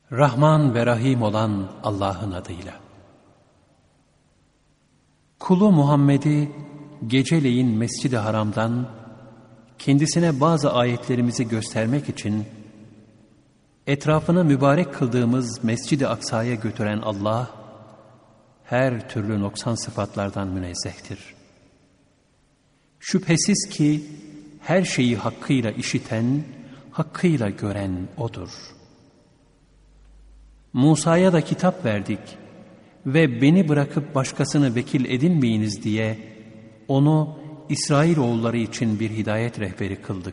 Rahman ve Rahim olan Allah'ın adıyla. Kulu Muhammed'i geceleyin Mescid-i Haram'dan kendisine bazı ayetlerimizi göstermek için etrafını mübarek kıldığımız Mescid-i Aksa'ya götüren Allah, her türlü noksan sıfatlardan münezzehtir. Şüphesiz ki her şeyi hakkıyla işiten, hakkıyla gören O'dur. Musa'ya da kitap verdik ve beni bırakıp başkasını vekil edinmeyiniz diye onu İsrailoğulları için bir hidayet rehberi kıldık.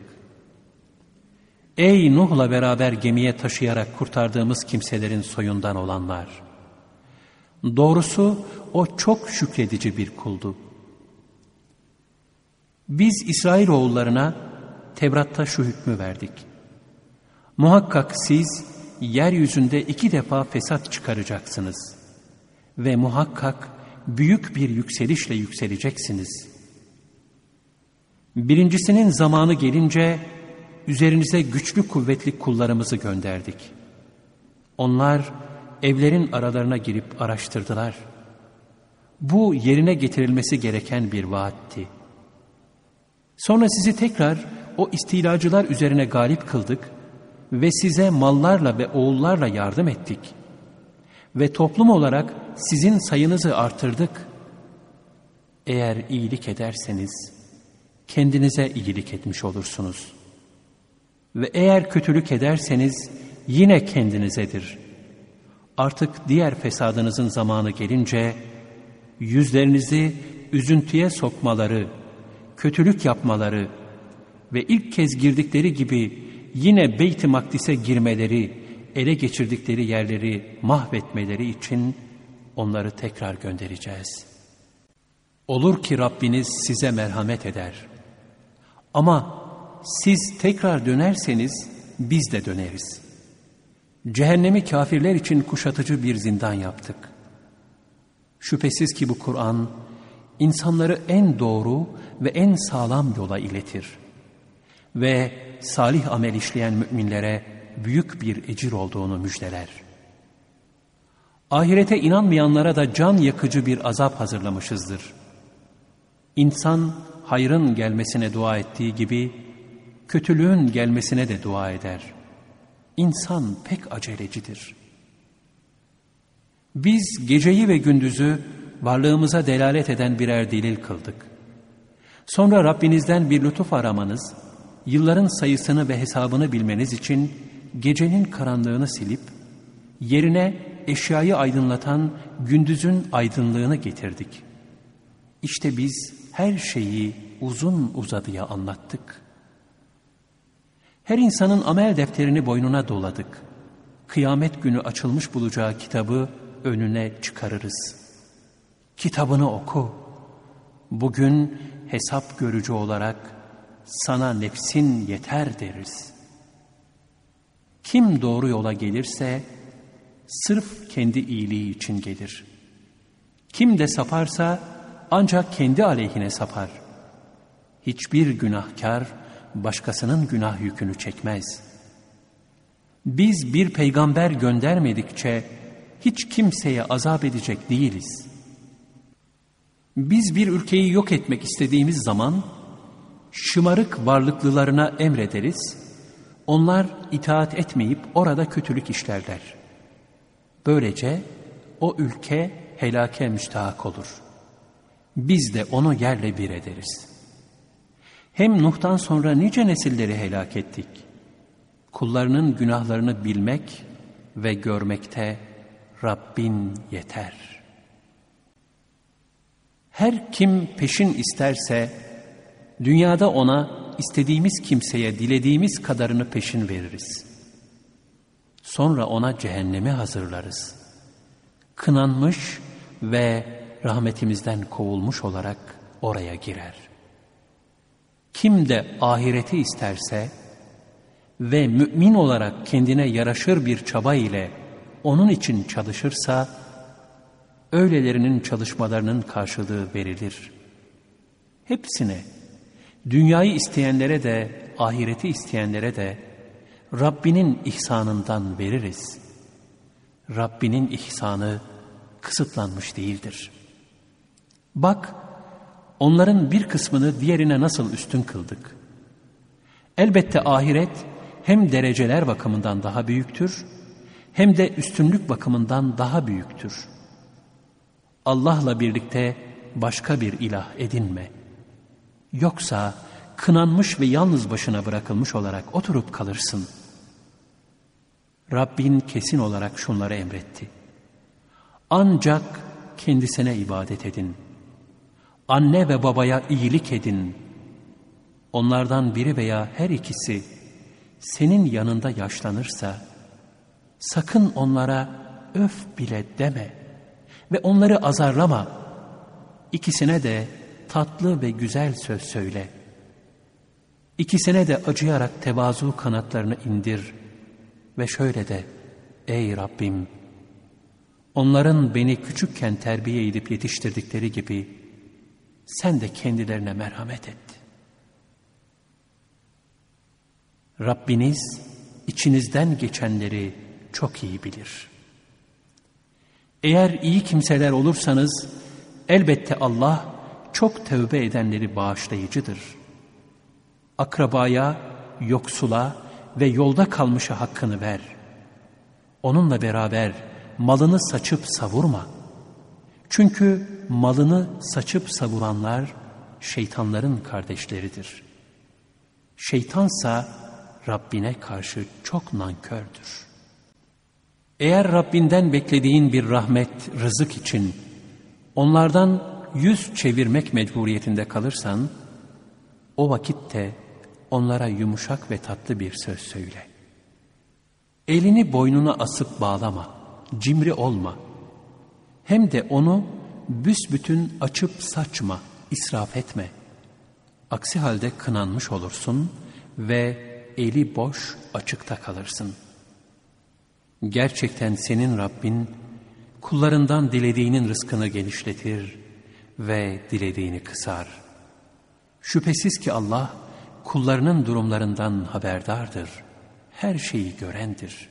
Ey Nuh'la beraber gemiye taşıyarak kurtardığımız kimselerin soyundan olanlar! Doğrusu o çok şükredici bir kuldu. Biz İsrailoğullarına Tevrat'ta şu hükmü verdik. Muhakkak siz yeryüzünde 2 defa fesat çıkaracaksınız ve muhakkak büyük bir yükselişle yükseleceksiniz. Birincisinin zamanı gelince üzerinize güçlü kuvvetli kullarımızı gönderdik. Onlar evlerin aralarına girip araştırdılar. Bu yerine getirilmesi gereken bir vaatti. Sonra sizi tekrar o istilacılar üzerine galip kıldık ve size mallarla ve oğullarla yardım ettik. Ve toplum olarak sizin sayınızı artırdık. Eğer iyilik ederseniz kendinize iyilik etmiş olursunuz. Ve eğer kötülük ederseniz yine kendinizedir. Artık diğer fesadınızın zamanı gelince yüzlerinizi üzüntüye sokmaları, kötülük yapmaları ve ilk kez girdikleri gibi yine Beyt-i Makdis'e girmeleri, ele geçirdikleri yerleri mahvetmeleri için onları tekrar göndereceğiz. Olur ki Rabbiniz size merhamet eder. Ama siz tekrar dönerseniz biz de döneriz. Cehennemi kafirler için kuşatıcı bir zindan yaptık. Şüphesiz ki bu Kur'an insanları en doğru ve en sağlam yola iletir. Ve salih amel işleyen müminlere büyük bir ecir olduğunu müjdeler. Ahirete inanmayanlara da can yakıcı bir azap hazırlamışızdır. İnsan hayrın gelmesine dua ettiği gibi kötülüğün gelmesine de dua eder. İnsan pek acelecidir. Biz geceyi ve gündüzü varlığımıza delalet eden birer delil kıldık. Sonra Rabbinizden bir lütuf aramanız, yılların sayısını ve hesabını bilmeniz için gecenin karanlığını silip yerine eşyayı aydınlatan gündüzün aydınlığını getirdik. İşte biz her şeyi uzun uzadıya anlattık. Her insanın amel defterini boynuna doladık. Kıyamet günü açılmış bulacağı kitabı önüne çıkarırız. Kitabını oku. Bugün hesap görücü olarak sana nefsin yeter deriz. Kim doğru yola gelirse sırf kendi iyiliği için gelir. Kim de saparsa ancak kendi aleyhine sapar. Hiçbir günahkar başkasının günah yükünü çekmez. Biz bir peygamber göndermedikçe hiç kimseye azap edecek değiliz. Biz bir ülkeyi yok etmek istediğimiz zaman şımarık varlıklılarına emrederiz. Onlar itaat etmeyip orada kötülük işlerler. Böylece o ülke helake müstahak olur. Biz de onu yerle bir ederiz. Hem Nuh'tan sonra nice nesilleri helak ettik. Kullarının günahlarını bilmek ve görmekte Rabbin yeter. Her kim peşin isterse dünyada ona istediğimiz kimseye dilediğimiz kadarını peşin veririz. Sonra ona cehennemi hazırlarız. Kınanmış ve rahmetimizden kovulmuş olarak oraya girer. Kim de ahireti isterse ve mümin olarak kendine yaraşır bir çaba ile onun için çalışırsa, öylelerinin çalışmalarının karşılığı verilir. Hepsine, dünyayı isteyenlere de, ahireti isteyenlere de Rabbinin ihsanından veririz. Rabbinin ihsanı kısıtlanmış değildir. Bak, onların bir kısmını diğerine nasıl üstün kıldık. Elbette ahiret hem dereceler bakımından daha büyüktür, hem de üstünlük bakımından daha büyüktür. Allah'la birlikte başka bir ilah edinme. Yoksa kınanmış ve yalnız başına bırakılmış olarak oturup kalırsın. Rabbin kesin olarak şunları emretti. Ancak kendisine ibadet edin. Anne ve babaya iyilik edin. Onlardan biri veya her ikisi senin yanında yaşlanırsa, sakın onlara öf bile deme ve onları azarlama. İkisine de tatlı ve güzel söz söyle. İkisine de acıyarak tevazu kanatlarını indir ve şöyle de, ey Rabbim, onların beni küçükken terbiye edip yetiştirdikleri gibi sen de kendilerine merhamet et. Rabbiniz içinizden geçenleri çok iyi bilir. Eğer iyi kimseler olursanız elbette Allah çok tövbe edenleri bağışlayıcıdır. Akrabaya, yoksula ve yolda kalmışa hakkını ver. Onunla beraber malını saçıp savurma. Çünkü malını saçıp savuranlar şeytanların kardeşleridir. Şeytansa Rabbine karşı çok nankördür. Eğer Rabbinden beklediğin bir rahmet, rızık için onlardan yüz çevirmek mecburiyetinde kalırsan, o vakitte onlara yumuşak ve tatlı bir söz söyle. Elini boynuna asıp bağlama, cimri olma. Hem de onu büsbütün açıp saçma, israf etme. Aksi halde kınanmış olursun ve eli boş açıkta kalırsın. Gerçekten senin Rabbin kullarından dilediğinin rızkını genişletir ve dilediğini kısar. Şüphesiz ki Allah kullarının durumlarından haberdardır, her şeyi görendir.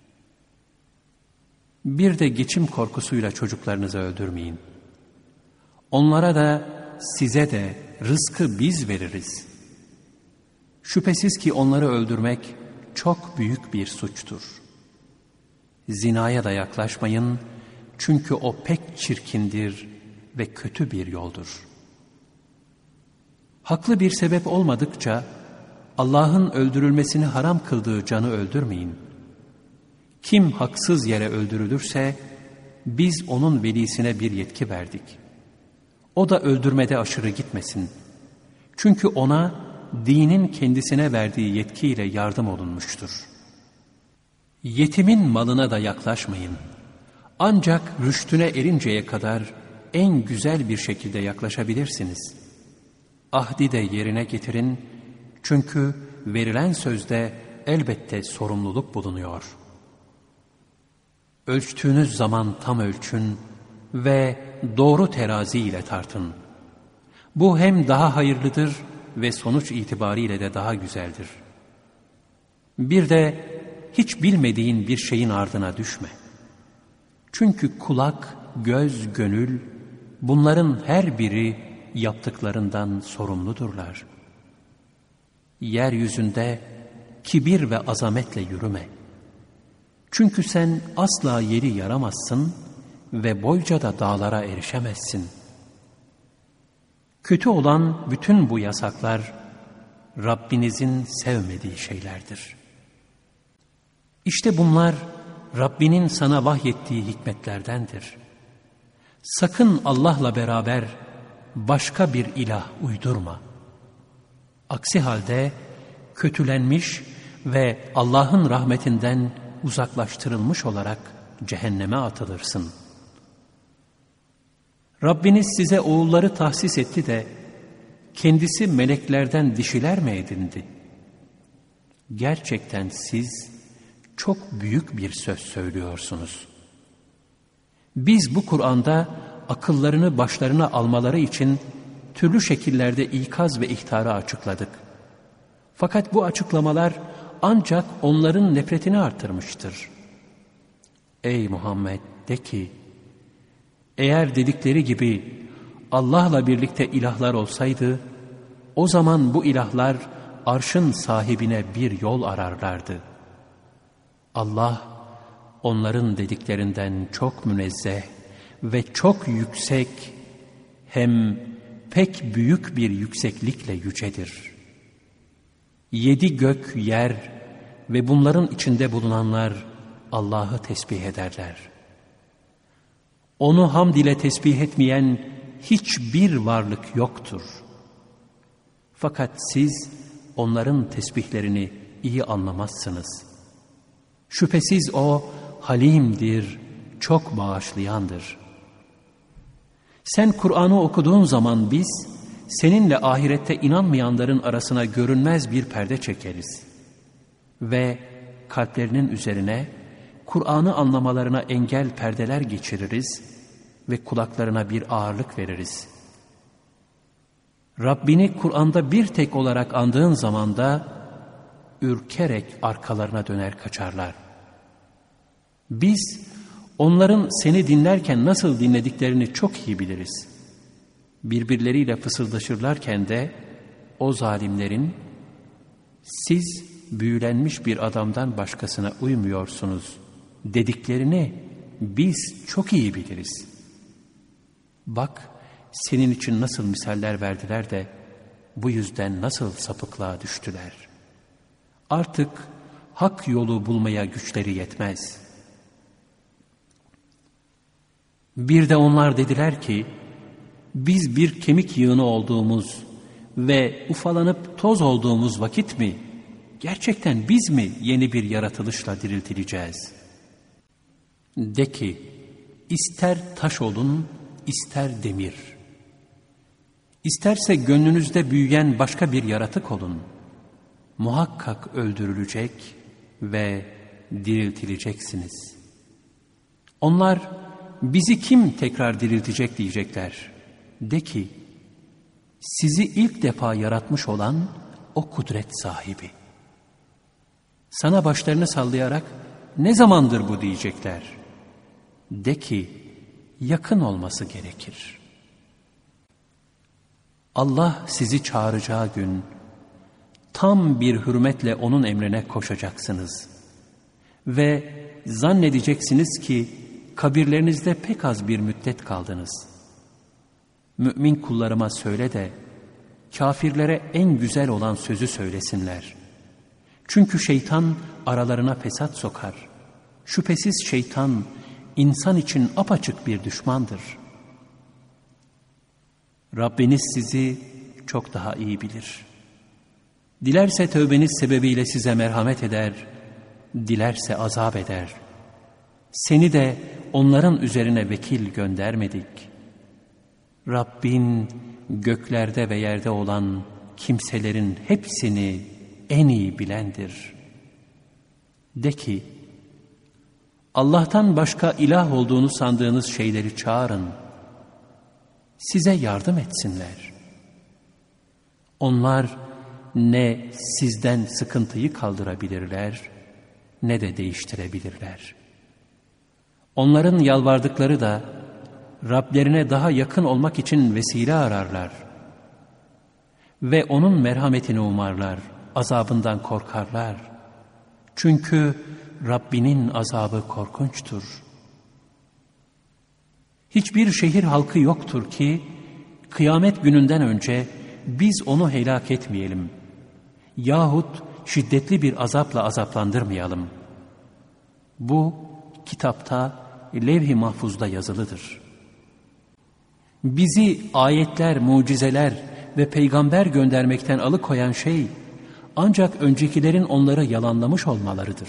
Bir de geçim korkusuyla çocuklarınızı öldürmeyin. Onlara da size de rızkı biz veririz. Şüphesiz ki onları öldürmek çok büyük bir suçtur. Zinaya da yaklaşmayın, çünkü o pek çirkindir ve kötü bir yoldur. Haklı bir sebep olmadıkça Allah'ın öldürülmesini haram kıldığı canı öldürmeyin. Kim haksız yere öldürülürse biz onun velisine bir yetki verdik. O da öldürmede aşırı gitmesin. Çünkü ona dinin kendisine verdiği yetkiyle yardım olunmuştur. Yetimin malına da yaklaşmayın. Ancak rüştüne erinceye kadar en güzel bir şekilde yaklaşabilirsiniz. Ahdi de yerine getirin, çünkü verilen sözde elbette sorumluluk bulunuyor. Ölçtüğünüz zaman tam ölçün ve doğru terazi ile tartın. Bu hem daha hayırlıdır ve sonuç itibariyle de daha güzeldir. Bir de hiç bilmediğin bir şeyin ardına düşme. Çünkü kulak, göz, gönül, bunların her biri yaptıklarından sorumludurlar. Yeryüzünde kibir ve azametle yürüme. Çünkü sen asla yeri yaramazsın ve boyca da dağlara erişemezsin. Kötü olan bütün bu yasaklar Rabbinizin sevmediği şeylerdir. İşte bunlar Rabbinin sana vahyettiği hikmetlerdendir. Sakın Allah'la beraber başka bir ilah uydurma. Aksi halde kötülenmiş ve Allah'ın rahmetinden uzaklaştırılmış olarak cehenneme atılırsın. Rabbiniz size oğulları tahsis etti de kendisi meleklerden dişiler mi edindi? Gerçekten siz çok büyük bir söz söylüyorsunuz. Biz bu Kur'an'da akıllarını başlarına almaları için türlü şekillerde ikaz ve ihtarı açıkladık. Fakat bu açıklamalar ancak onların nefretini artırmıştır. Ey Muhammed, de ki, eğer dedikleri gibi Allah'la birlikte ilahlar olsaydı, o zaman bu ilahlar arşın sahibine bir yol ararlardı. Allah, onların dediklerinden çok münezzeh ve çok yüksek, hem pek büyük bir yükseklikle yücedir. 7 gök, yer ve bunların içinde bulunanlar Allah'ı tesbih ederler. Onu hamd ile tesbih etmeyen hiçbir varlık yoktur. Fakat siz onların tesbihlerini iyi anlamazsınız. Şüphesiz O halimdir, çok bağışlayandır. Sen Kur'an'ı okuduğun zaman biz seninle ahirette inanmayanların arasına görünmez bir perde çekeriz. Ve kalplerinin üzerine Kur'an'ı anlamalarına engel perdeler geçiririz ve kulaklarına bir ağırlık veririz. Rabbini Kur'an'da bir tek olarak andığın zaman da ürkerek arkalarına döner kaçarlar. Biz onların seni dinlerken nasıl dinlediklerini çok iyi biliriz. Birbirleriyle fısıldaşırlarken de o zalimlerin, siz büyülenmiş bir adamdan başkasına uymuyorsunuz dediklerini biz çok iyi biliriz. Bak senin için nasıl misaller verdiler de bu yüzden nasıl sapıklığa düştüler. Artık hak yolu bulmaya güçleri yetmez. Bir de onlar dediler ki, biz bir kemik yığını olduğumuz ve ufalanıp toz olduğumuz vakit mi, gerçekten biz mi yeni bir yaratılışla diriltileceğiz? De ki, ister taş olun, ister demir. İsterse gönlünüzde büyüyen başka bir yaratık olun. Muhakkak öldürülecek ve diriltileceksiniz. Onlar, bizi kim tekrar diriltecek diyecekler. De ki, sizi ilk defa yaratmış olan o kudret sahibi. Sana başlarını sallayarak, ne zamandır bu diyecekler. De ki, yakın olması gerekir. Allah sizi çağıracağı gün, tam bir hürmetle onun emrine koşacaksınız. Ve zannedeceksiniz ki, kabirlerinizde pek az bir müddet kaldınız. Mümin kullarıma söyle de, kafirlere en güzel olan sözü söylesinler. Çünkü şeytan aralarına fesat sokar. Şüphesiz şeytan, insan için apaçık bir düşmandır. Rabbiniz sizi çok daha iyi bilir. Dilerse tövbeniz sebebiyle size merhamet eder, dilerse azap eder. Seni de onların üzerine vekil göndermedik. Rabbin göklerde ve yerde olan kimselerin hepsini en iyi bilendir. De ki, Allah'tan başka ilah olduğunu sandığınız şeyleri çağırın. Size yardım etsinler. Onlar ne sizden sıkıntıyı kaldırabilirler, ne de değiştirebilirler. Onların yalvardıkları da Rablerine daha yakın olmak için vesile ararlar. Ve onun merhametini umarlar, azabından korkarlar. Çünkü Rabbinin azabı korkunçtur. Hiçbir şehir halkı yoktur ki, kıyamet gününden önce biz onu helak etmeyelim. Yahut şiddetli bir azapla azaplandırmayalım. Bu, kitapta, levh-i mahfuzda yazılıdır. Bizi ayetler, mucizeler ve peygamber göndermekten alıkoyan şey, ancak öncekilerin onları yalanlamış olmalarıdır.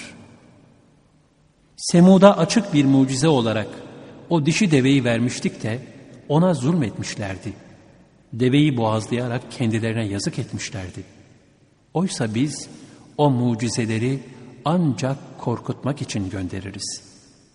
Semud'a açık bir mucize olarak o dişi deveyi vermiştik de ona zulmetmişlerdi. Deveyi boğazlayarak kendilerine yazık etmişlerdi. Oysa biz o mucizeleri ancak korkutmak için göndeririz.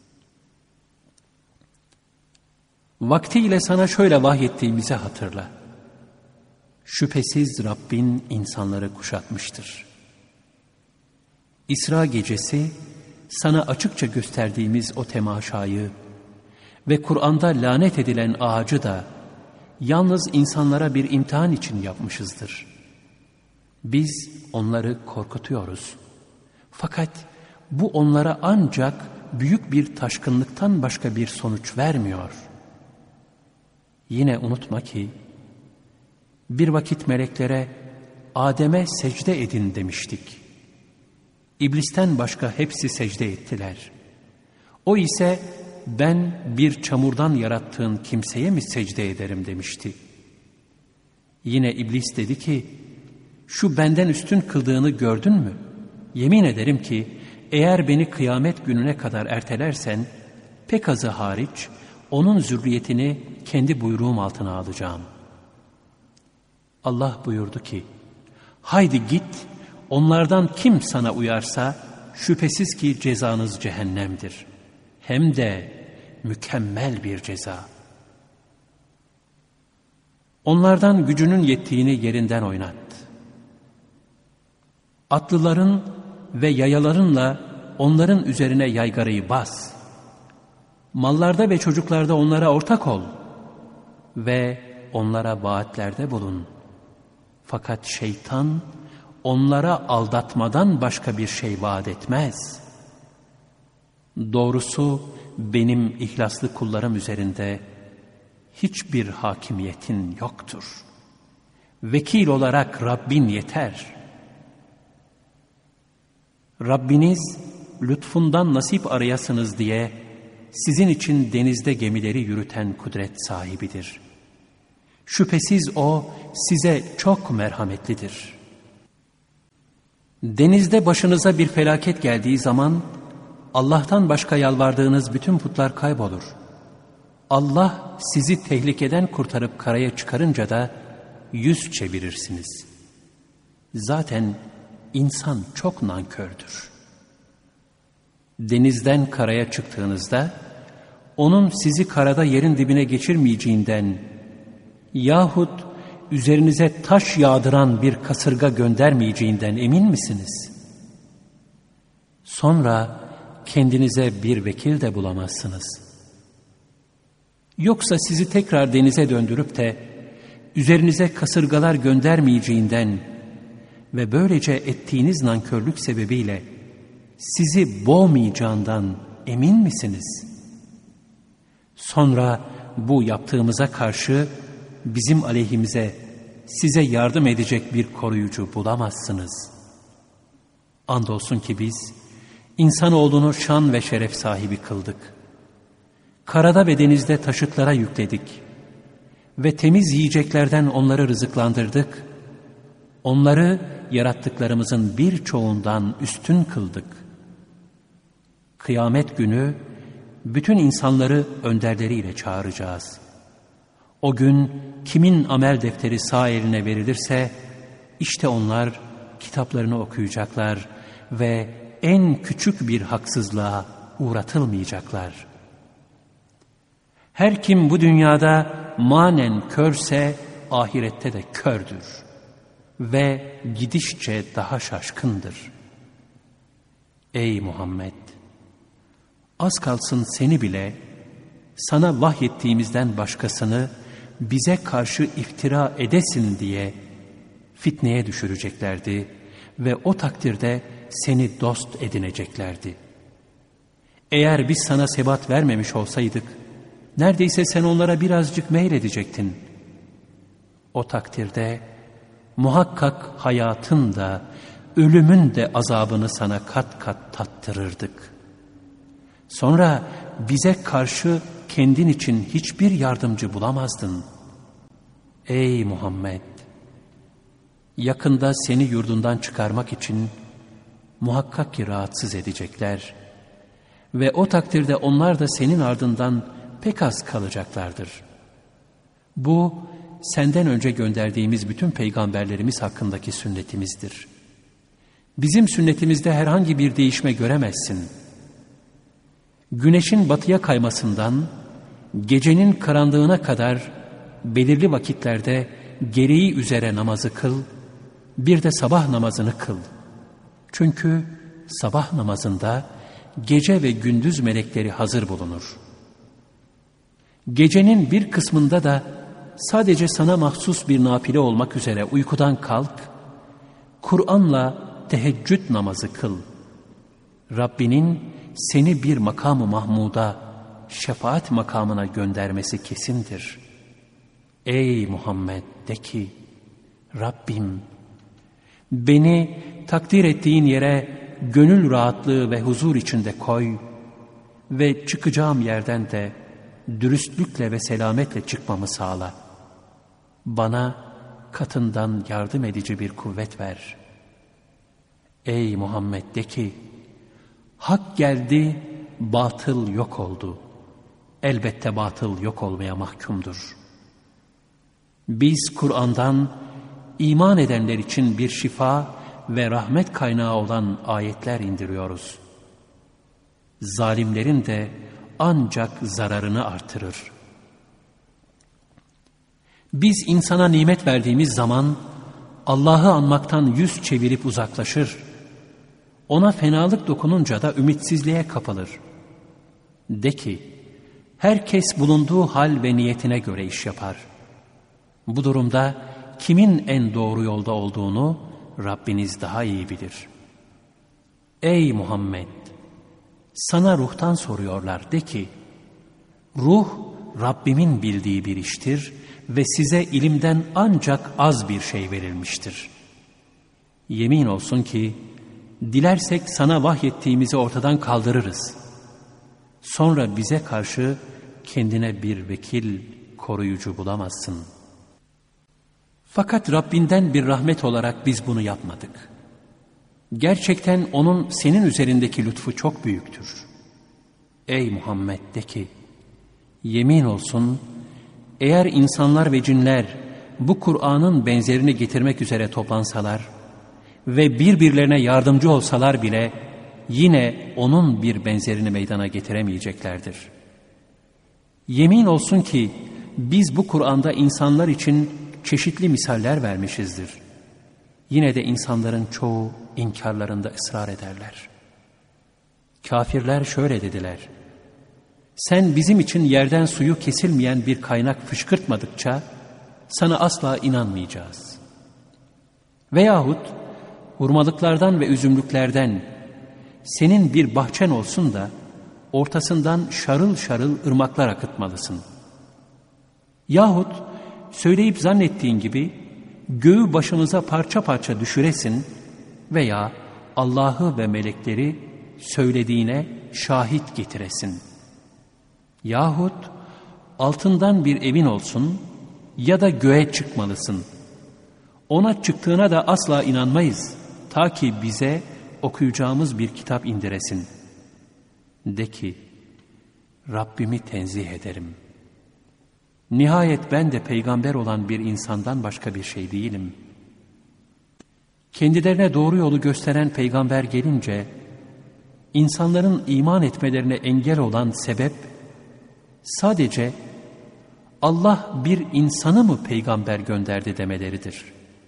Vaktiyle sana şöyle vahyettiğimizi hatırla. Şüphesiz Rabbin insanları kuşatmıştır. İsra gecesi sana açıkça gösterdiğimiz o temaşayı ve Kur'an'da lanet edilen ağacı da yalnız insanlara bir imtihan için yapmışızdır. Biz onları korkutuyoruz. Fakat bu onlara ancak büyük bir taşkınlıktan başka bir sonuç vermiyor. Yine unutma ki bir vakit meleklere Adem'e secde edin demiştik. İblisten başka hepsi secde ettiler. O ise ben bir çamurdan yarattığın kimseye mi secde ederim demişti. Yine iblis dedi ki, şu benden üstün kıldığını gördün mü? Yemin ederim ki eğer beni kıyamet gününe kadar ertelersen pek azı hariç onun zürriyetini kendi buyruğum altına alacağım. Allah buyurdu ki, haydi git, onlardan kim sana uyarsa şüphesiz ki cezanız cehennemdir. Hem de mükemmel bir ceza. Onlardan gücünün yettiğini yerinden oynat. Atlıların ve yayalarınla onların üzerine yaygarayı bas. Mallarda ve çocuklarda onlara ortak ol ve onlara vaatlerde bulun. Fakat şeytan onlara aldatmadan başka bir şey vaat etmez. Doğrusu benim ihlaslı kullarım üzerinde hiçbir hakimiyetin yoktur. Vekil olarak Rabbin yeter. Rabbiniz lütfundan nasip arayasınız diye sizin için denizde gemileri yürüten kudret sahibidir. Şüphesiz O size çok merhametlidir. Denizde başınıza bir felaket geldiği zaman Allah'tan başka yalvardığınız bütün putlar kaybolur. Allah sizi tehlikeden kurtarıp karaya çıkarınca da yüz çevirirsiniz. Zaten insan çok nankördür. Denizden karaya çıktığınızda onun sizi karada yerin dibine geçirmeyeceğinden yahut üzerinize taş yağdıran bir kasırga göndermeyeceğinden emin misiniz? Sonra kendinize bir vekil de bulamazsınız. Yoksa sizi tekrar denize döndürüp de üzerinize kasırgalar göndermeyeceğinden ve böylece ettiğiniz nankörlük sebebiyle sizi boğmayacağından emin misiniz? Sonra bu yaptığımıza karşı bizim aleyhimize size yardım edecek bir koruyucu bulamazsınız. Andolsun ki biz insanoğlunu şan ve şeref sahibi kıldık. Karada ve denizde taşıtlara yükledik ve temiz yiyeceklerden onları rızıklandırdık. Onları yarattıklarımızın birçoğundan üstün kıldık. Kıyamet günü bütün insanları önderleriyle çağıracağız. O gün kimin amel defteri sağ eline verilirse işte onlar kitaplarını okuyacaklar ve en küçük bir haksızlığa uğratılmayacaklar. Her kim bu dünyada manen körse ahirette de kördür ve gidişçe daha şaşkındır. Ey Muhammed! Az kalsın seni bile sana vahyettiğimizden başkasını bize karşı iftira edesin diye fitneye düşüreceklerdi ve o takdirde seni dost edineceklerdi. Eğer biz sana sebat vermemiş olsaydık, neredeyse sen onlara birazcık meyledecektin. O takdirde muhakkak hayatın da ölümün de azabını sana kat kat tattırırdık. Sonra bize karşı kendin için hiçbir yardımcı bulamazdın. Ey Muhammed! Yakında seni yurdundan çıkarmak için muhakkak ki rahatsız edecekler ve o takdirde onlar da senin ardından pek az kalacaklardır. Bu senden önce gönderdiğimiz bütün peygamberlerimiz hakkındaki sünnetimizdir. Bizim sünnetimizde herhangi bir değişme göremezsin. Güneşin batıya kaymasından gecenin karanlığına kadar belirli vakitlerde gereği üzere namazı kıl, bir de sabah namazını kıl. Çünkü sabah namazında gece ve gündüz melekleri hazır bulunur. Gecenin bir kısmında da sadece sana mahsus bir nafile olmak üzere uykudan kalk, Kur'an'la teheccüd namazı kıl. Rabbinin seni bir makam-ı mahmuda, şefaat makamına göndermesi kesindir. Ey Muhammed, de ki, Rabbim, beni takdir ettiğin yere gönül rahatlığı ve huzur içinde koy ve çıkacağım yerden de dürüstlükle ve selametle çıkmamı sağla. Bana katından yardım edici bir kuvvet ver. Ey Muhammed, de ki, hak geldi, batıl yok oldu. Elbette batıl yok olmaya mahkumdur. Biz Kur'an'dan iman edenler için bir şifa ve rahmet kaynağı olan ayetler indiriyoruz. Zalimlerin de ancak zararını artırır. Biz insana nimet verdiğimiz zaman Allah'ı anmaktan yüz çevirip uzaklaşır. Ona fenalık dokununca da ümitsizliğe kapılır. De ki, herkes bulunduğu hal ve niyetine göre iş yapar. Bu durumda kimin en doğru yolda olduğunu Rabbiniz daha iyi bilir. Ey Muhammed! Sana ruhtan soruyorlar, de ki, ruh Rabbimin bildiği bir iştir ve size ilimden ancak az bir şey verilmiştir. Yemin olsun ki, dilersek sana vahyettiğimizi ortadan kaldırırız. Sonra bize karşı kendine bir vekil, koruyucu bulamazsın. Fakat Rabbinden bir rahmet olarak biz bunu yapmadık. Gerçekten onun senin üzerindeki lütfu çok büyüktür. Ey Muhammed, de ki, yemin olsun, eğer insanlar ve cinler bu Kur'an'ın benzerini getirmek üzere toplansalar ve birbirlerine yardımcı olsalar bile yine onun bir benzerini meydana getiremeyeceklerdir. Yemin olsun ki biz bu Kur'an'da insanlar için çeşitli misaller vermişizdir. Yine de insanların çoğu inkarlarında ısrar ederler. Kafirler şöyle dediler: sen bizim için yerden suyu kesilmeyen bir kaynak fışkırtmadıkça sana asla inanmayacağız. Veyahut hurmalıklardan ve üzümlüklerden senin bir bahçen olsun da ortasından şarıl şarıl ırmaklar akıtmalısın. Yahut söyleyip zannettiğin gibi göğü başımıza parça parça düşüresin veya Allah'ı ve melekleri söylediğine şahit getiresin. Yahut altından bir evin olsun ya da göğe çıkmalısın. Ona çıktığına da asla inanmayız, ta ki bize okuyacağımız bir kitap indiresin. De ki, Rabbimi tenzih ederim. Nihayet ben de peygamber olan bir insandan başka bir şey değilim. Kendilerine doğru yolu gösteren peygamber gelince, insanların iman etmelerine engel olan sebep, sadece Allah bir insanı mı peygamber gönderdi demeleridir.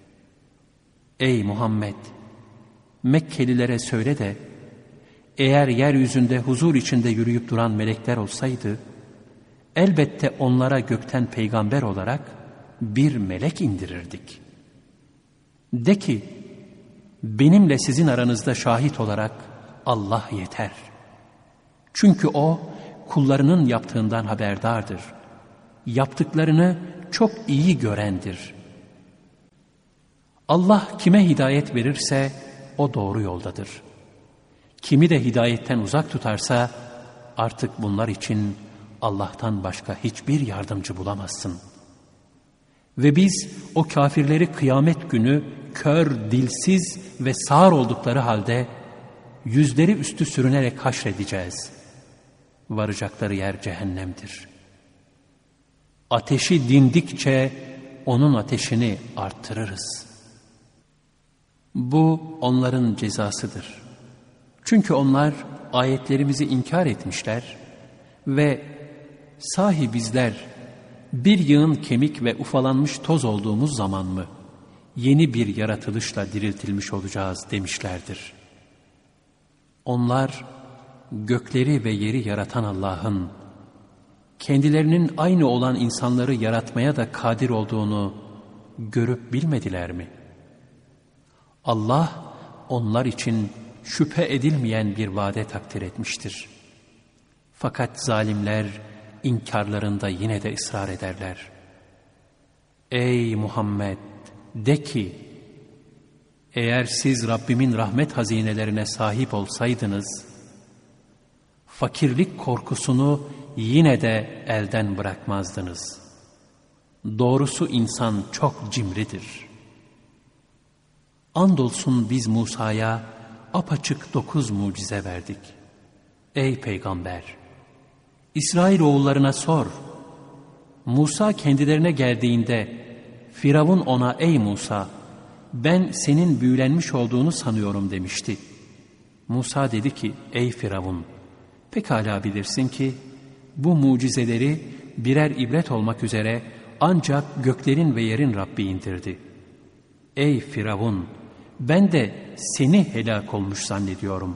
Ey Muhammed! Mekkelilere söyle de, eğer yeryüzünde huzur içinde yürüyüp duran melekler olsaydı, elbette onlara gökten peygamber olarak bir melek indirirdik. De ki, benimle sizin aranızda şahit olarak Allah yeter. Çünkü O, kullarının yaptığından haberdardır. Yaptıklarını çok iyi görendir. Allah kime hidayet verirse o doğru yoldadır. Kimi de hidayetten uzak tutarsa artık bunlar için Allah'tan başka hiçbir yardımcı bulamazsın. Ve biz o kafirleri kıyamet günü kör, dilsiz ve sağır oldukları halde yüzleri üstü sürünerek haşredeceğiz. Varacakları yer cehennemdir. Ateşi dindikçe onun ateşini arttırırız. Bu onların cezasıdır. Çünkü onlar ayetlerimizi inkar etmişler ve sahi bizler bir yığın kemik ve ufalanmış toz olduğumuz zaman mı yeni bir yaratılışla diriltilmiş olacağız demişlerdir. Onlar gökleri ve yeri yaratan Allah'ın, kendilerinin aynı olan insanları yaratmaya da kadir olduğunu görüp bilmediler mi? Allah, onlar için şüphe edilmeyen bir vade takdir etmiştir. Fakat zalimler inkarlarında yine de ısrar ederler. Ey Muhammed! De ki, eğer siz Rabbimin rahmet hazinelerine sahip olsaydınız, fakirlik korkusunu yine de elden bırakmazdınız. Doğrusu insan çok cimridir. Andolsun biz Musa'ya apaçık 9 mucize verdik. Ey Peygamber! İsrailoğullarına sor. Musa kendilerine geldiğinde Firavun ona ey Musa, ben senin büyülenmiş olduğunu sanıyorum demişti. Musa dedi ki ey Firavun, pekala bilirsin ki bu mucizeleri birer ibret olmak üzere ancak göklerin ve yerin Rabbi indirdi. Ey Firavun, ben de seni helak olmuş zannediyorum.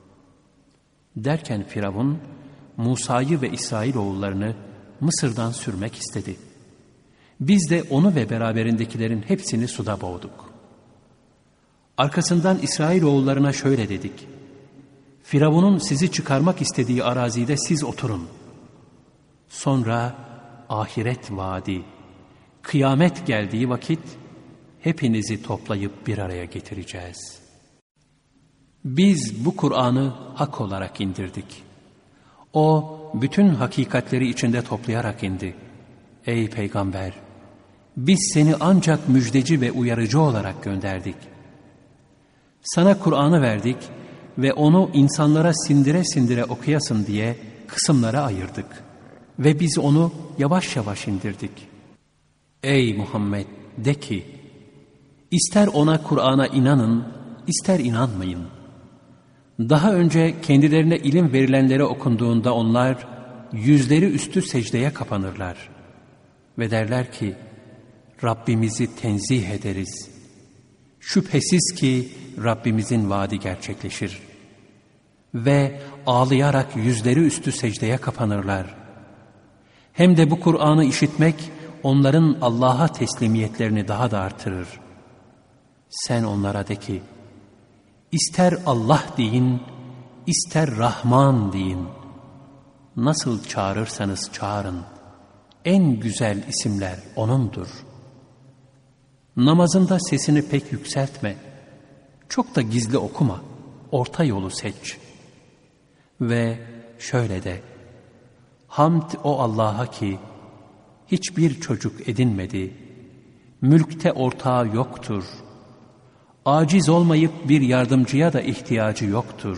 Derken Firavun, Musa'yı ve İsrailoğullarını Mısır'dan sürmek istedi. Biz de onu ve beraberindekilerin hepsini suda boğduk. Arkasından İsrailoğullarına şöyle dedik: Firavun'un sizi çıkarmak istediği arazide siz oturun. Sonra ahiret vaadi, kıyamet geldiği vakit hepinizi toplayıp bir araya getireceğiz. Biz bu Kur'an'ı hak olarak indirdik. O bütün hakikatleri içinde toplayarak indi. Ey Peygamber! Biz seni ancak müjdeci ve uyarıcı olarak gönderdik. Sana Kur'an'ı verdik ve onu insanlara sindire sindire okuyasın diye kısımlara ayırdık. Ve biz onu yavaş yavaş indirdik. Ey Muhammed! De ki, ister ona Kur'an'a inanın, ister inanmayın. Daha önce kendilerine ilim verilenlere okunduğunda onlar yüzleri üstü secdeye kapanırlar. Ve derler ki, Rabbimizi tenzih ederiz. Şüphesiz ki Rabbimizin vaadi gerçekleşir. Ve ağlayarak yüzleri üstü secdeye kapanırlar. Hem de bu Kur'an'ı işitmek onların Allah'a teslimiyetlerini daha da artırır. Sen onlara de ki, İster Allah deyin, ister Rahman deyin. Nasıl çağırırsanız çağırın. En güzel isimler O'nundur. Namazında sesini pek yükseltme. Çok da gizli okuma. Orta yolu seç. Ve şöyle de, hamd o Allah'a ki hiçbir çocuk edinmedi. Mülkte ortağı yoktur. Aciz olmayıp bir yardımcıya da ihtiyacı yoktur.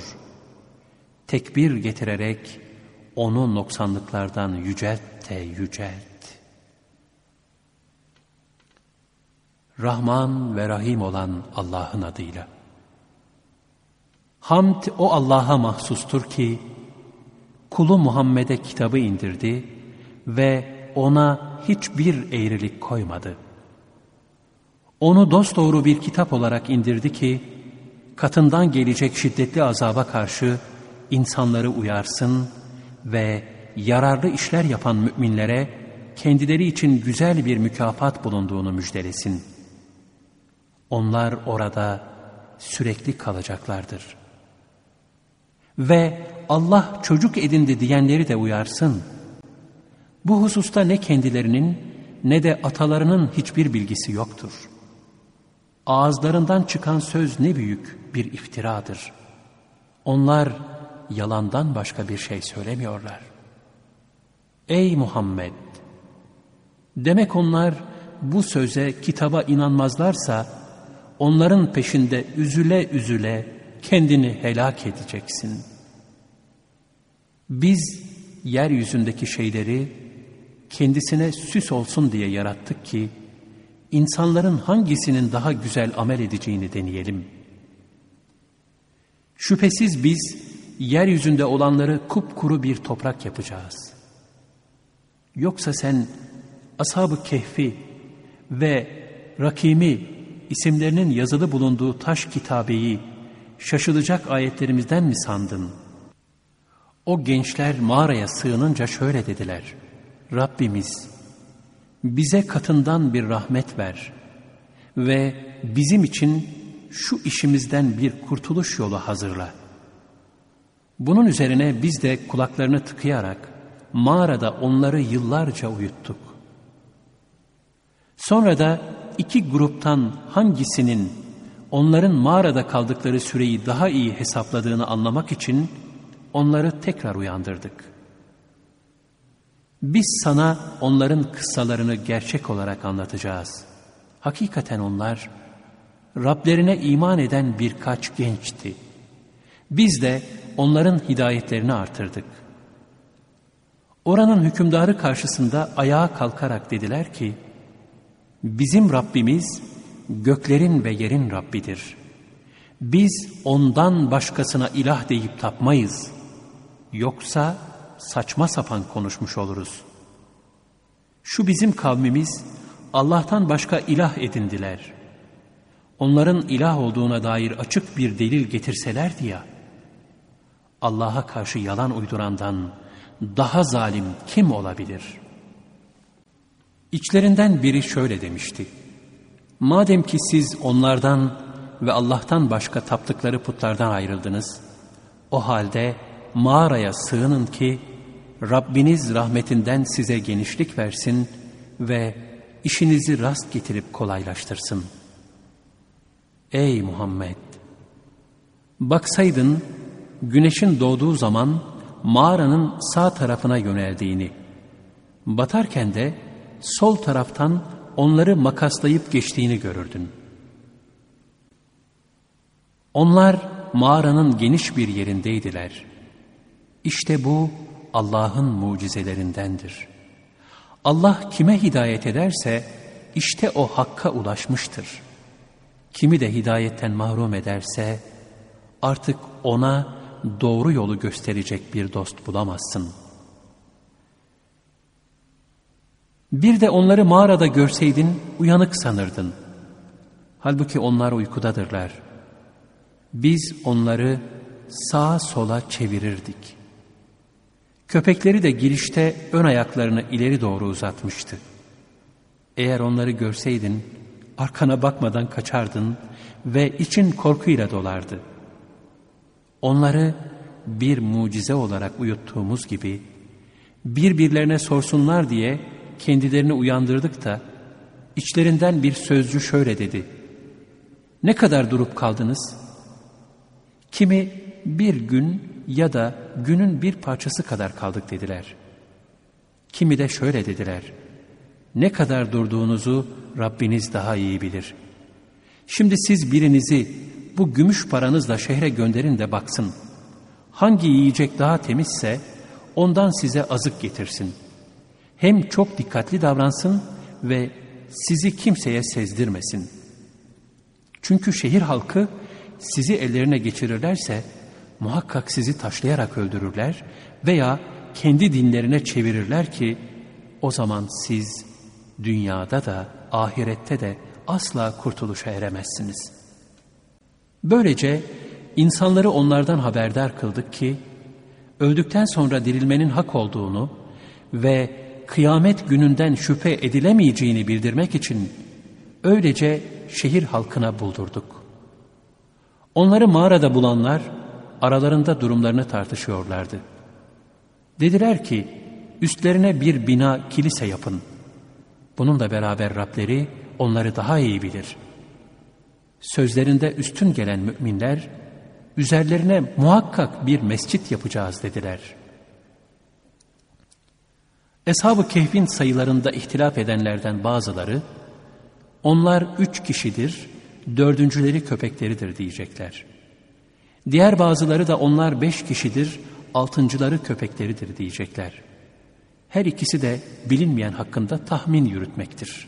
Tekbir getirerek onu noksanlıklardan yücelt de yücelt. Rahman ve Rahim olan Allah'ın adıyla. Hamd o Allah'a mahsustur ki kulu Muhammed'e kitabı indirdi ve ona hiçbir eğrilik koymadı. Onu dosdoğru bir kitap olarak indirdi ki katından gelecek şiddetli azaba karşı insanları uyarsın ve yararlı işler yapan müminlere kendileri için güzel bir mükafat bulunduğunu müjdelesin. Onlar orada sürekli kalacaklardır. Ve Allah çocuk edindi diyenleri de uyarsın. Bu hususta ne kendilerinin ne de atalarının hiçbir bilgisi yoktur. Ağızlarından çıkan söz ne büyük bir iftiradır. Onlar yalandan başka bir şey söylemiyorlar. Ey Muhammed! Demek onlar bu söze, kitaba inanmazlarsa onların peşinde üzüle üzüle kendini helak edeceksin. Biz yeryüzündeki şeyleri kendisine süs olsun diye yarattık ki insanların hangisinin daha güzel amel edeceğini deneyelim. Şüphesiz biz yeryüzünde olanları kupkuru bir toprak yapacağız. Yoksa sen Ashab-ı Kehf'i ve Rakim'i isimlerinin yazılı bulunduğu taş kitabeyi şaşılacak ayetlerimizden mi sandın? O gençler mağaraya sığınınca şöyle dediler: Rabbimiz, bize katından bir rahmet ver ve bizim için şu işimizden bir kurtuluş yolu hazırla. Bunun üzerine biz de kulaklarını tıkayarak mağarada onları yıllarca uyuttuk. Sonra da iki gruptan hangisinin onların mağarada kaldıkları süreyi daha iyi hesapladığını anlamak için onları tekrar uyandırdık. Biz sana onların kıssalarını gerçek olarak anlatacağız. Hakikaten onlar Rablerine iman eden birkaç gençti. Biz de onların hidayetlerini artırdık. Oranın hükümdarı karşısında ayağa kalkarak dediler ki, bizim Rabbimiz göklerin ve yerin Rabbidir. Biz ondan başkasına ilah deyip tapmayız. Yoksa saçma sapan konuşmuş oluruz. Şu bizim kavmimiz Allah'tan başka ilah edindiler. Onların ilah olduğuna dair açık bir delil getirselerdi ya, Allah'a karşı yalan uydurandan daha zalim kim olabilir? İçlerinden biri şöyle demişti: madem ki siz onlardan ve Allah'tan başka taptıkları putlardan ayrıldınız, o halde mağaraya sığının ki Rabbiniz rahmetinden size genişlik versin ve işinizi rast getirip kolaylaştırsın. Ey Muhammed! Baksaydın güneşin doğduğu zaman mağaranın sağ tarafına yöneldiğini, batarken de sol taraftan onları makaslayıp geçtiğini görürdün. Onlar mağaranın geniş bir yerindeydiler. İşte bu Allah'ın mucizelerindendir. Allah kime hidayet ederse işte o hakka ulaşmıştır. Kimi de hidayetten mahrum ederse artık ona doğru yolu gösterecek bir dost bulamazsın. Bir de onları mağarada görseydin uyanık sanırdın. Halbuki onlar uykudadırlar. Biz onları sağa sola çevirirdik. Köpekleri de girişte ön ayaklarını ileri doğru uzatmıştı. Eğer onları görseydin arkana bakmadan kaçardın ve için korkuyla dolardı. Onları bir mucize olarak uyuttuğumuz gibi birbirlerine sorsunlar diye kendilerini uyandırdık da içlerinden bir sözcü şöyle dedi: ne kadar durup kaldınız? Kimi bir gün ya da günün bir parçası kadar kaldık dediler. Kimi de şöyle dediler: ne kadar durduğunuzu Rabbiniz daha iyi bilir. Şimdi siz birinizi bu gümüş paranızla şehre gönderin de baksın. Hangi yiyecek daha temizse ondan size azık getirsin. Hem çok dikkatli davransın ve sizi kimseye sezdirmesin. Çünkü şehir halkı sizi ellerine geçirirlerse muhakkak sizi taşlayarak öldürürler veya kendi dinlerine çevirirler ki o zaman siz dünyada da ahirette de asla kurtuluşa eremezsiniz. Böylece insanları onlardan haberdar kıldık ki öldükten sonra dirilmenin hak olduğunu ve kıyamet gününden şüphe edilemeyeceğini bildirmek için öylece şehir halkına buldurduk. Onları mağarada bulanlar aralarında durumlarını tartışıyorlardı. Dediler ki üstlerine bir bina, kilise yapın. Bununla beraber Rableri onları daha iyi bilir. Sözlerinde üstün gelen müminler üzerlerine muhakkak bir mescit yapacağız dediler. Eshab-ı Kehf'in sayılarında ihtilaf edenlerden bazıları onlar 3 kişidir, 4.'leri köpekleridir diyecekler. Diğer bazıları da onlar 5 kişidir, 6.'ları köpekleridir diyecekler. Her ikisi de bilinmeyen hakkında tahmin yürütmektir.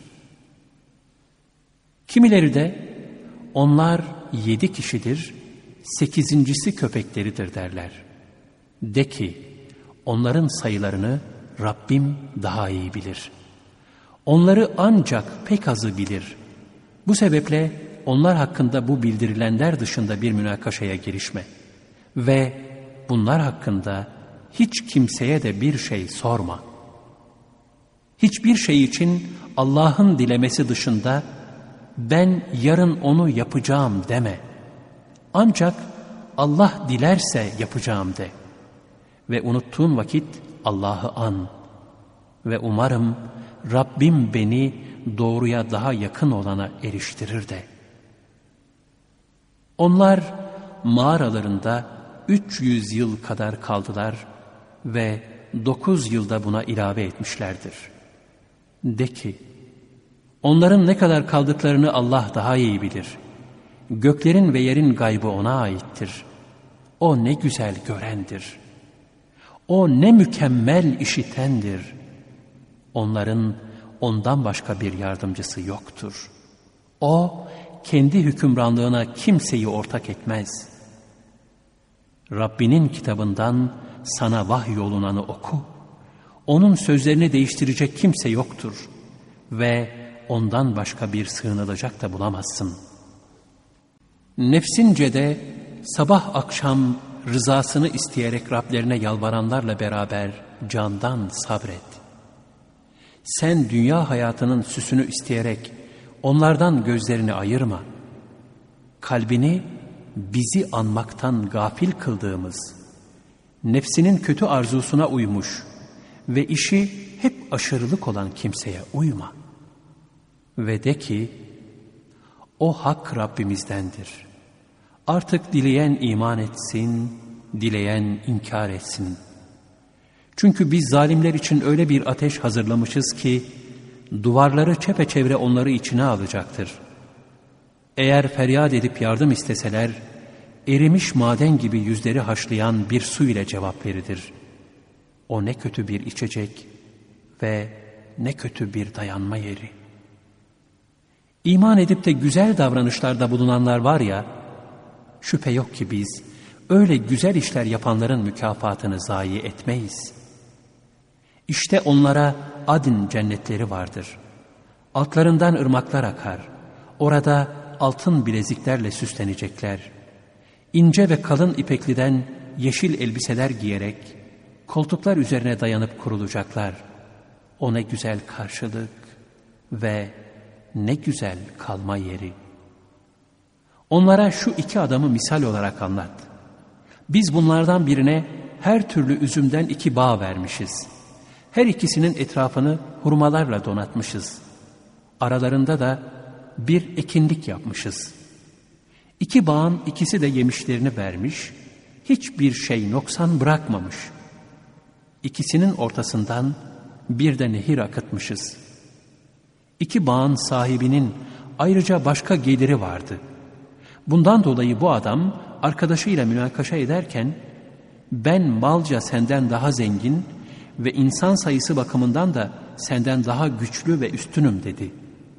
Kimileri de onlar 7 kişidir, 8.'si köpekleridir derler. De ki onların sayılarını Rabbim daha iyi bilir. Onları ancak pek azı bilir. Bu sebeple onlar hakkında bu bildirilenler dışında bir münakaşaya girişme. Ve bunlar hakkında hiç kimseye de bir şey sorma. Hiçbir şey için Allah'ın dilemesi dışında ben yarın onu yapacağım deme. Ancak Allah dilerse yapacağım de. Ve unuttuğun vakit Allah'ı an. Ve umarım Rabbim beni doğruya daha yakın olana eriştirir de. Onlar mağaralarında 300 yıl kadar kaldılar ve 9 yılda buna ilave etmişlerdir. De ki, onların ne kadar kaldıklarını Allah daha iyi bilir. Göklerin ve yerin gaybı O'na aittir. O ne güzel görendir. O ne mükemmel işitendir. Onların ondan başka bir yardımcısı yoktur. O kendi hükümranlığına kimseyi ortak etmez. Rabbinin kitabından sana vahyolunanı oku. Onun sözlerini değiştirecek kimse yoktur ve ondan başka bir sığınılacak da bulamazsın. Nefsince de sabah akşam rızasını isteyerek Rablerine yalvaranlarla beraber candan sabret. Sen dünya hayatının süsünü isteyerek onlardan gözlerini ayırma. Kalbini bizi anmaktan gafil kıldığımız, nefsinin kötü arzusuna uymuş ve işi hep aşırılık olan kimseye uyma. Ve de ki, o hak Rabbimizdendir. Artık dileyen iman etsin, dileyen inkar etsin. Çünkü biz zalimler için öyle bir ateş hazırlamışız ki, duvarları çepeçevre onları içine alacaktır. Eğer feryat edip yardım isteseler, erimiş maden gibi yüzleri haşlayan bir su ile cevap verilir. O ne kötü bir içecek ve ne kötü bir dayanma yeri. İman edip de güzel davranışlarda bulunanlar var ya, şüphe yok ki biz öyle güzel işler yapanların mükafatını zayi etmeyiz. İşte onlara adn cennetleri vardır. Altlarından ırmaklar akar. Orada altın bileziklerle süslenecekler. İnce ve kalın ipekliden yeşil elbiseler giyerek koltuklar üzerine dayanıp kurulacaklar. O ne güzel karşılık ve ne güzel kalma yeri. Onlara şu iki adamı misal olarak anlat. Biz bunlardan birine her türlü üzümden 2 bağ vermişiz. Her ikisinin etrafını hurmalarla donatmışız. Aralarında da bir ekinlik yapmışız. 2 bağın ikisi de yemişlerini vermiş, hiçbir şey noksan bırakmamış. İkisinin ortasından bir de nehir akıtmışız. 2 bağın sahibinin ayrıca başka geliri vardı. Bundan dolayı bu adam arkadaşıyla münakaşa ederken, ben malca senden daha zengin ve insan sayısı bakımından da senden daha güçlü ve üstünüm dedi.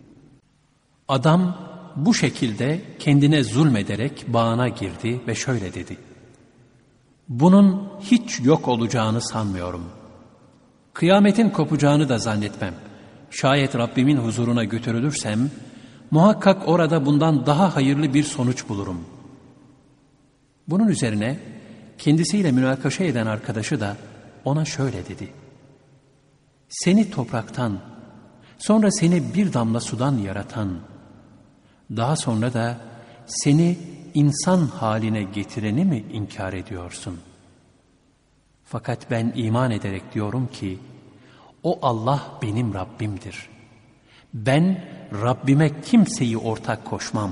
Adam bu şekilde kendine zulmederek bağına girdi ve şöyle dedi. Bunun hiç yok olacağını sanmıyorum. Kıyametin kopacağını da zannetmem. Şayet Rabbimin huzuruna götürülürsem, muhakkak orada bundan daha hayırlı bir sonuç bulurum. Bunun üzerine kendisiyle münakaşa eden arkadaşı da ona şöyle dedi. Seni topraktan, sonra seni bir damla sudan yaratan, daha sonra da seni insan haline getireni mi inkar ediyorsun? Fakat ben iman ederek diyorum ki, o Allah benim Rabbimdir. Ben Rabbime kimseyi ortak koşmam.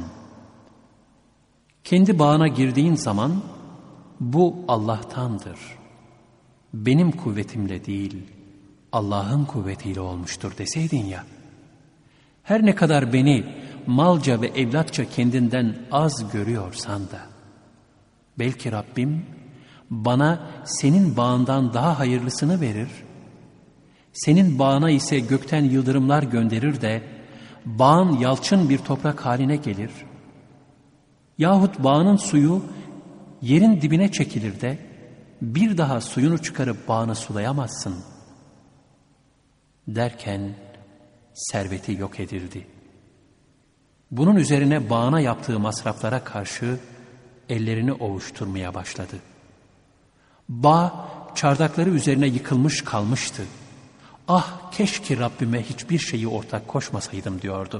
Kendi bağına girdiğin zaman, bu Allah'tandır. Benim kuvvetimle değil, Allah'ın kuvvetiyle olmuştur deseydin ya. Her ne kadar beni malca ve evlatça kendinden az görüyorsan da, belki Rabbim bana senin bağından daha hayırlısını verir, senin bağına ise gökten yıldırımlar gönderir de, bağın yalçın bir toprak haline gelir. Yahut bağının suyu yerin dibine çekilir de, bir daha suyunu çıkarıp bağını sulayamazsın. Derken serveti yok edildi. Bunun üzerine bağına yaptığı masraflara karşı ellerini ovuşturmaya başladı. Bağ çardakları üzerine yıkılmış kalmıştı. Ah keşke Rabbime hiçbir şeyi ortak koşmasaydım diyordu.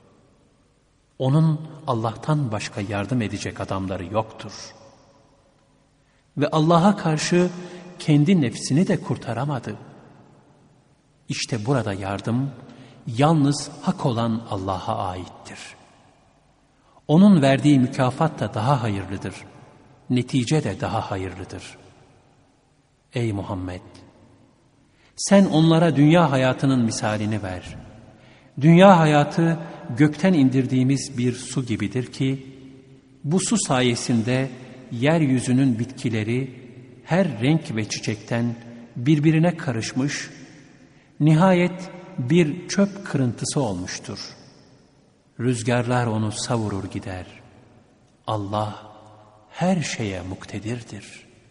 Onun Allah'tan başka yardım edecek adamları yoktur. Ve Allah'a karşı kendi nefsini de kurtaramadı. İşte burada yardım yalnız hak olan Allah'a aittir. Onun verdiği mükafat da daha hayırlıdır. Netice de daha hayırlıdır. Ey Muhammed! Sen onlara dünya hayatının misalini ver. Dünya hayatı gökten indirdiğimiz bir su gibidir ki, bu su sayesinde yeryüzünün bitkileri her renk ve çiçekten birbirine karışmış, nihayet bir çöp kırıntısı olmuştur. Rüzgarlar onu savurur gider. Allah her şeye muktedirdir.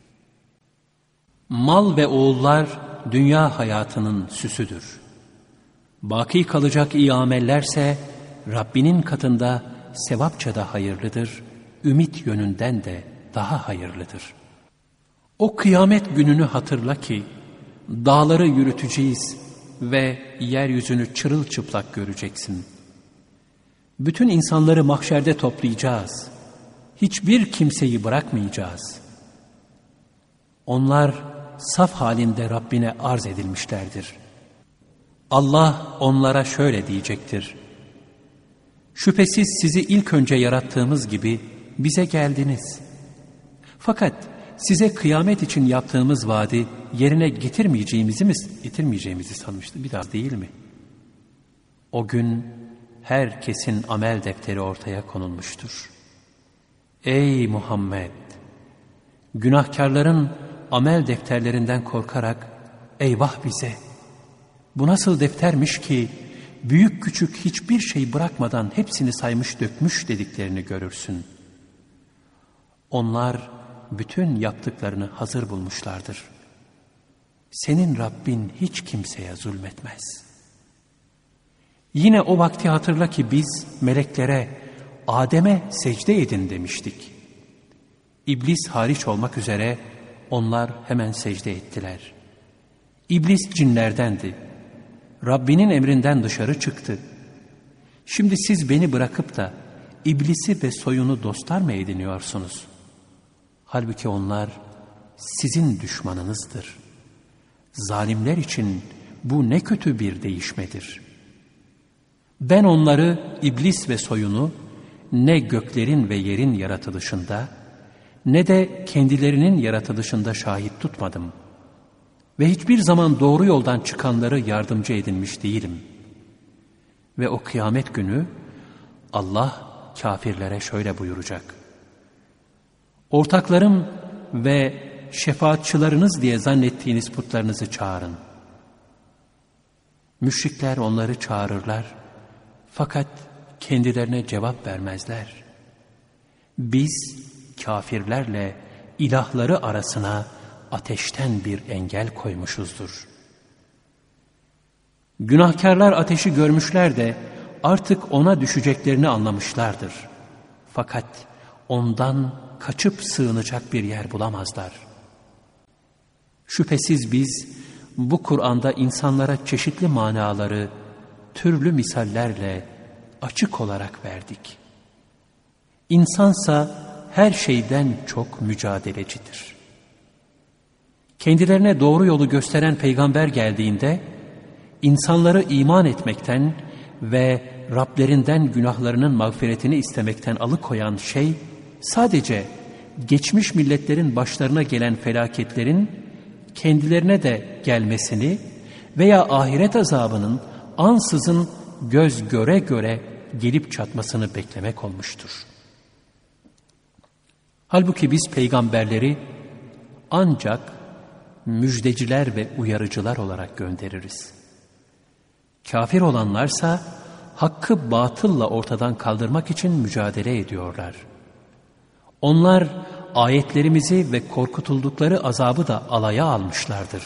Mal ve oğullar dünya hayatının süsüdür. Baki kalacak iyi amellerse Rabbinin katında sevapça da hayırlıdır, ümit yönünden de daha hayırlıdır. O kıyamet gününü hatırla ki dağları yürüteceğiz ve yeryüzünü çırılçıplak göreceksin. Bütün insanları mahşerde toplayacağız. Hiçbir kimseyi bırakmayacağız. Onlar saf halinde Rabbine arz edilmişlerdir. Allah onlara şöyle diyecektir: şüphesiz sizi ilk önce yarattığımız gibi bize geldiniz. Fakat size kıyamet için yaptığımız vaadi yerine getirmeyeceğimizi sanmıştı. Bir daha değil mi? O gün herkesin amel defteri ortaya konulmuştur. Ey Muhammed! Günahkarların amel defterlerinden korkarak eyvah bize! Bu nasıl deftermiş ki büyük küçük hiçbir şey bırakmadan hepsini saymış dökmüş dediklerini görürsün. Onlar bütün yaptıklarını hazır bulmuşlardır. Senin Rabbin hiç kimseye zulmetmez. Yine o vakti hatırla ki biz meleklere Adem'e secde edin demiştik. İblis hariç olmak üzere onlar hemen secde ettiler. İblis cinlerdendi. Rabbinin emrinden dışarı çıktı. Şimdi siz beni bırakıp da İblisi ve soyunu dostlar mı ediniyorsunuz? Halbuki onlar sizin düşmanınızdır. Zalimler için bu ne kötü bir değişmedir. Ben onları, iblis ve soyunu, ne göklerin ve yerin yaratılışında, ne de kendilerinin yaratılışında şahit tutmadım. Ve hiçbir zaman doğru yoldan çıkanları yardımcı edinmiş değilim. Ve o kıyamet günü Allah kafirlere şöyle buyuracak: ortaklarım ve şefaatçılarınız diye zannettiğiniz putlarınızı çağırın. Müşrikler onları çağırırlar fakat kendilerine cevap vermezler. Biz kafirlerle ilahları arasına ateşten bir engel koymuşuzdur. Günahkarlar ateşi görmüşler de artık ona düşeceklerini anlamışlardır. Fakat ondan kaçıp sığınacak bir yer bulamazlar. Şüphesiz biz bu Kur'an'da insanlara çeşitli manaları türlü misallerle açık olarak verdik. İnsansa her şeyden çok mücadelecidir. Kendilerine doğru yolu gösteren peygamber geldiğinde insanları iman etmekten ve Rablerinden günahlarının mağfiretini istemekten alıkoyan şey sadece geçmiş milletlerin başlarına gelen felaketlerin kendilerine de gelmesini veya ahiret azabının ansızın göz göre göre gelip çatmasını beklemek olmuştur. Halbuki biz peygamberleri ancak müjdeciler ve uyarıcılar olarak göndeririz. Kafir olanlarsa hakkı batılla ortadan kaldırmak için mücadele ediyorlar. Onlar ayetlerimizi ve korkutuldukları azabı da alaya almışlardır.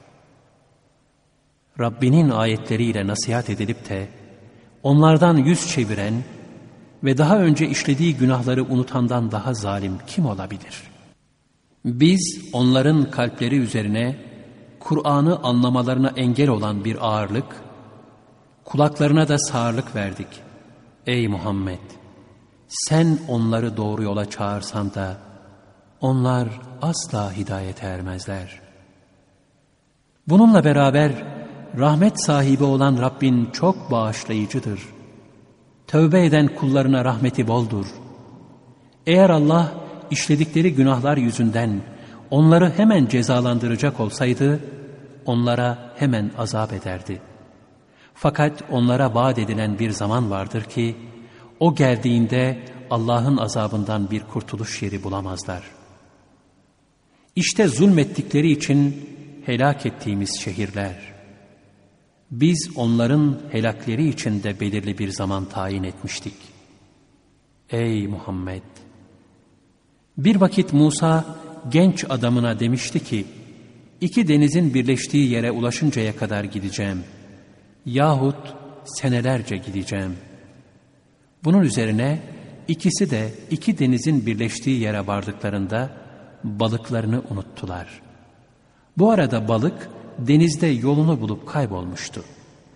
Rabbinin ayetleriyle nasihat edilip de onlardan yüz çeviren ve daha önce işlediği günahları unutandan daha zalim kim olabilir? Biz onların kalpleri üzerine Kur'an'ı anlamalarına engel olan bir ağırlık, kulaklarına da sağırlık verdik. Ey Muhammed! Sen onları doğru yola çağırsan da onlar asla hidayete ermezler. Bununla beraber rahmet sahibi olan Rabbin çok bağışlayıcıdır. Tövbe eden kullarına rahmeti boldur. Eğer Allah işledikleri günahlar yüzünden onları hemen cezalandıracak olsaydı, onlara hemen azap ederdi. Fakat onlara vaat edilen bir zaman vardır ki, o geldiğinde Allah'ın azabından bir kurtuluş yeri bulamazlar. İşte zulmettikleri için helak ettiğimiz şehirler. Biz onların helakleri için de belirli bir zaman tayin etmiştik. Ey Muhammed! Bir vakit Musa genç adamına demişti ki, iki denizin birleştiği yere ulaşıncaya kadar gideceğim. Yahut senelerce gideceğim. Bunun üzerine ikisi de iki denizin birleştiği yere vardıklarında balıklarını unuttular. Bu arada balık denizde yolunu bulup kaybolmuştu.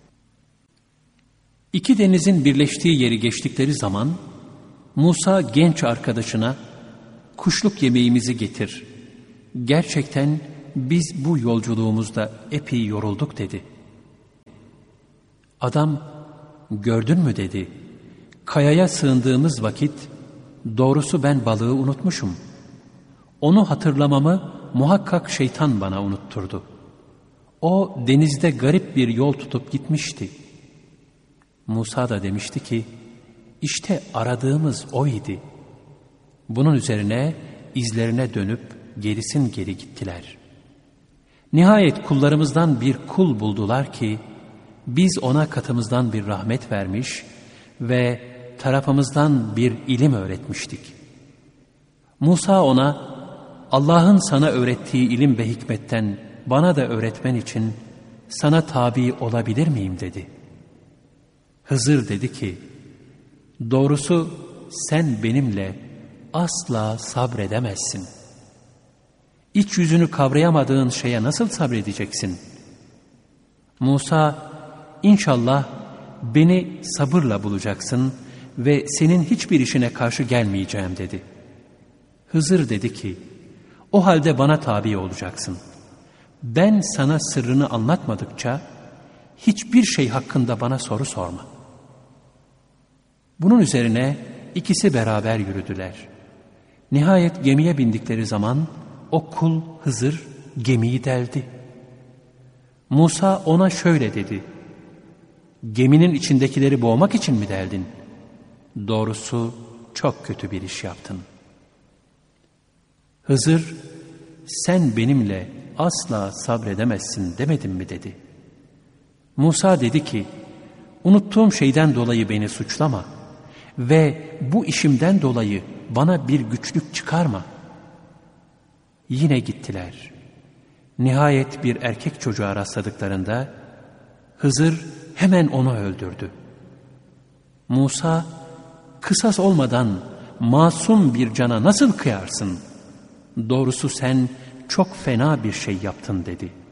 İki denizin birleştiği yeri geçtikleri zaman Musa genç arkadaşına kuşluk yemeğimizi getir. Gerçekten biz bu yolculuğumuzda epey yorulduk dedi. Adam gördün mü dedi. Kayaya sığındığımız vakit doğrusu ben balığı unutmuşum. Onu hatırlamamı muhakkak şeytan bana unutturdu. O denizde garip bir yol tutup gitmişti. Musa da demişti ki işte aradığımız oydu. Bunun üzerine izlerine dönüp gerisin geri gittiler. Nihayet kullarımızdan bir kul buldular ki biz ona katımızdan bir rahmet vermiş ve tarafımızdan bir ilim öğretmiştik. Musa ona Allah'ın sana öğrettiği ilim ve hikmetten bana da öğretmen için sana tabi olabilir miyim dedi. Hızır dedi ki doğrusu sen benimle asla sabredemezsin. İç yüzünü kavrayamadığın şeye nasıl sabredeceksin? Musa, İnşallah beni sabırla bulacaksın ve senin hiçbir işine karşı gelmeyeceğim dedi. Hızır dedi ki, o halde bana tabi olacaksın. Ben sana sırrını anlatmadıkça hiçbir şey hakkında bana soru sorma. Bunun üzerine ikisi beraber yürüdüler. Nihayet gemiye bindikleri zaman o kul Hızır gemiyi deldi. Musa ona şöyle dedi. Geminin içindekileri boğmak için mi deldin? Doğrusu çok kötü bir iş yaptın. Hızır, sen benimle asla sabredemezsin demedim mi dedi. Musa dedi ki, unuttuğum şeyden dolayı beni suçlama ve bu işimden dolayı bana bir güçlük çıkarma. Yine gittiler. Nihayet bir erkek çocuğa rastladıklarında Hızır hemen onu öldürdü. Musa, kısas olmadan masum bir cana nasıl kıyarsın? Doğrusu sen çok fena bir şey yaptın dedi.